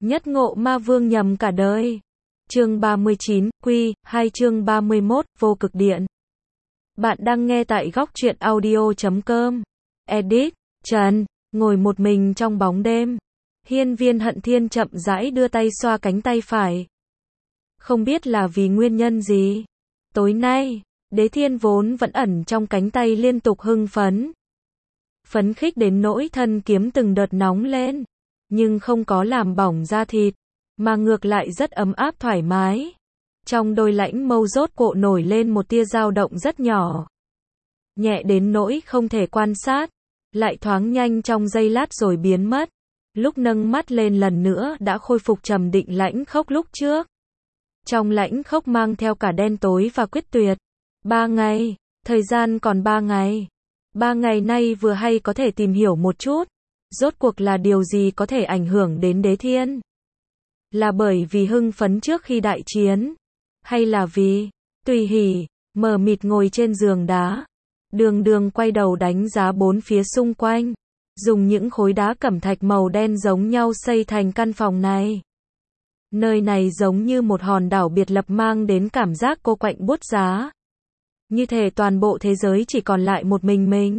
Nhất ngộ ma vương nhầm cả đời. Chương 39, Quy, 2 chương 31, Vô cực điện. Bạn đang nghe tại góc truyện audio.com. Edit, Trần, ngồi một mình trong bóng đêm. Hiên Viên Hận Thiên chậm rãi đưa tay xoa cánh tay phải. Không biết là vì nguyên nhân gì. Tối nay, Đế Thiên vốn vẫn ẩn trong cánh tay liên tục hưng phấn. Phấn khích đến nỗi thân kiếm từng đợt nóng lên. Nhưng không có làm bỏng da thịt, mà ngược lại rất ấm áp thoải mái. Trong đôi lãnh mâu rốt cộ nổi lên một tia dao động rất nhỏ. Nhẹ đến nỗi không thể quan sát, lại thoáng nhanh trong giây lát rồi biến mất. Lúc nâng mắt lên lần nữa đã khôi phục trầm định lãnh khốc lúc trước. Trong lãnh khốc mang theo cả đen tối và quyết tuyệt. 3 ngày, thời gian còn 3 ngày. 3 ngày nay vừa hay có thể tìm hiểu một chút. Rốt cuộc là điều gì có thể ảnh hưởng đến Đế Thiên? Là bởi vì hưng phấn trước khi đại chiến? Hay là vì Tùy Hỉ mờ mịt ngồi trên giường đá, đường đường quay đầu đánh giá bốn phía xung quanh, dùng những khối đá cẩm thạch màu đen giống nhau xây thành căn phòng này. Nơi này giống như một hòn đảo biệt lập mang đến cảm giác cô quạnh buốt giá. Như thể toàn bộ thế giới chỉ còn lại một mình.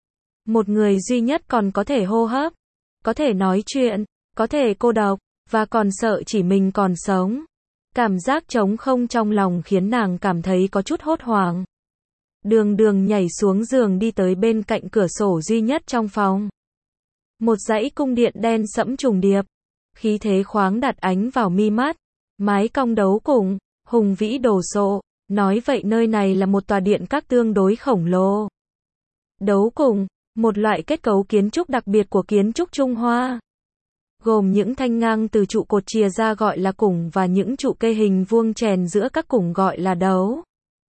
Một người duy nhất còn có thể hô hấp, có thể nói chuyện, có thể cô độc, và còn sợ chỉ mình còn sống. Cảm giác trống không trong lòng khiến nàng cảm thấy có chút hốt hoảng. Đường đường nhảy xuống giường đi tới bên cạnh cửa sổ duy nhất trong phòng. Một dãy cung điện đen sẫm trùng điệp, khí thế khoáng đạt ánh vào mi mắt, mái cong đấu cùng, hùng vĩ đồ sộ, nói vậy nơi này là một tòa điện các tương đối khổng lồ. Đấu cùng, một loại kết cấu kiến trúc đặc biệt của kiến trúc Trung Hoa. Gồm những thanh ngang từ trụ cột chìa ra gọi là củng và những trụ cây hình vuông chèn giữa các củng gọi là đấu.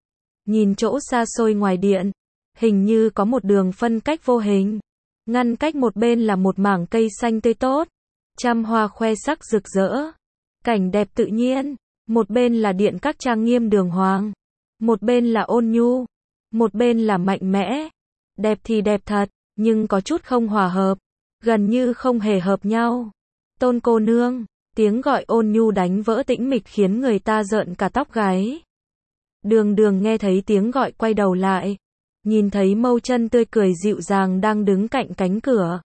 Nhìn chỗ xa xôi ngoài điện, hình như có một đường phân cách vô hình. Ngăn cách một bên là một mảng cây xanh tươi tốt, trăm hoa khoe sắc rực rỡ. Cảnh đẹp tự nhiên, một bên là điện các trang nghiêm đường hoàng, một bên là ôn nhu, một bên là mạnh mẽ. Đẹp thì đẹp thật, nhưng có chút không hòa hợp, gần như không hề hợp nhau. Tôn cô nương, tiếng gọi ôn nhu đánh vỡ tĩnh mịch khiến người ta rợn cả tóc gáy. Đường đường nghe thấy tiếng gọi quay đầu lại, nhìn thấy Mâu Chân tươi cười dịu dàng đang đứng cạnh cánh cửa.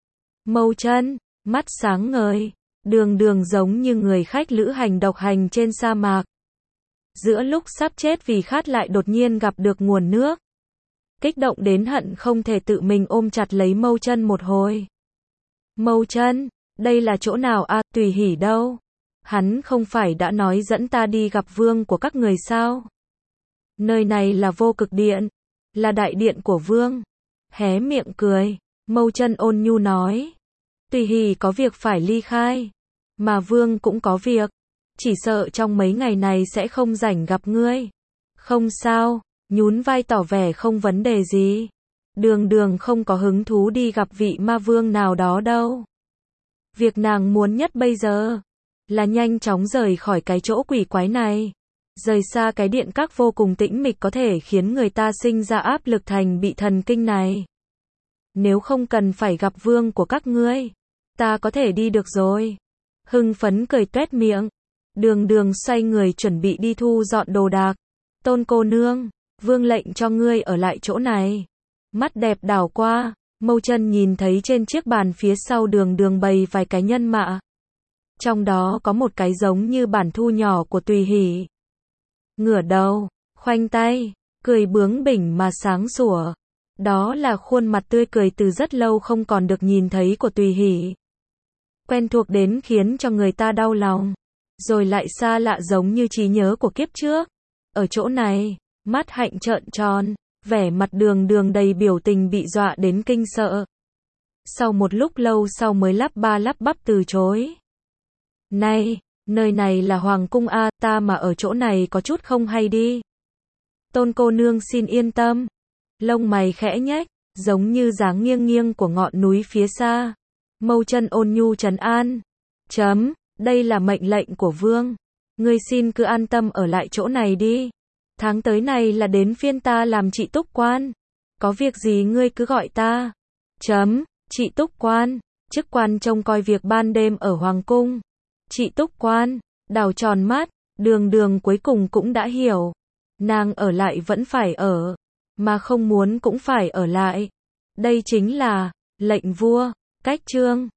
Mâu Chân, mắt sáng ngời, đường đường giống như người khách lữ hành độc hành trên sa mạc. Giữa lúc sắp chết vì khát lại đột nhiên gặp được nguồn nước. Kích động đến hận không thể tự mình ôm chặt lấy Mâu Chân một hồi. Mâu Chân, đây là chỗ nào à, Tùy Hỉ đâu? Hắn không phải đã nói dẫn ta đi gặp vương của các người sao? Nơi này là Vô Cực Điện, là đại điện của vương. Hé miệng cười, Mâu Chân ôn nhu nói. Tùy Hỉ có việc phải ly khai, mà vương cũng có việc. Chỉ sợ trong mấy ngày này sẽ không rảnh gặp ngươi. Không sao, nhún vai tỏ vẻ không vấn đề gì. Đường đường không có hứng thú đi gặp vị ma vương nào đó đâu. Việc nàng muốn nhất bây giờ là nhanh chóng rời khỏi cái chỗ quỷ quái này. Rời xa cái điện các vô cùng tĩnh mịch có thể khiến người ta sinh ra áp lực thành bị thần kinh này. Nếu không cần phải gặp vương của các ngươi, ta có thể đi được rồi. Hưng phấn cười tuét miệng. Đường đường xoay người chuẩn bị đi thu dọn đồ đạc. Tôn cô nương, vương lệnh cho ngươi ở lại chỗ này. Mắt đẹp đảo qua, Mâu Chân nhìn thấy trên chiếc bàn phía sau đường đường bày vài cái nhân mã. Trong đó có một cái giống như bản thu nhỏ của Tùy Hỉ. Ngửa đầu, khoanh tay, cười bướng bỉnh mà sáng sủa. Đó là khuôn mặt tươi cười từ rất lâu không còn được nhìn thấy của Tùy Hỉ. Quen thuộc đến khiến cho người ta đau lòng, rồi lại xa lạ giống như trí nhớ của kiếp trước. Ở chỗ này, mắt hạnh trợn tròn, vẻ mặt đường đường đầy biểu tình bị dọa đến kinh sợ. Sau một lúc lâu sau mới lắp ba lắp bắp từ chối. Này, nơi này là Hoàng cung a, ta mà ở chỗ này có chút không hay đi. Tôn cô nương xin yên tâm. Lông mày khẽ nhếch, giống như dáng nghiêng nghiêng của ngọn núi phía xa. Mâu Chân ôn nhu trấn an. Đây là mệnh lệnh của vương. Ngươi xin cứ an tâm ở lại chỗ này đi. Tháng tới này là đến phiên ta làm trị túc quan. Có việc gì ngươi cứ gọi ta. Trị túc quan, chức quan trông coi việc ban đêm ở Hoàng cung. Chị Túc Quan, đảo tròn mắt, Đường Đường cuối cùng cũng đã hiểu. Nàng ở lại vẫn phải ở, mà không muốn cũng phải ở lại. Đây chính là lệnh vua. Cách chương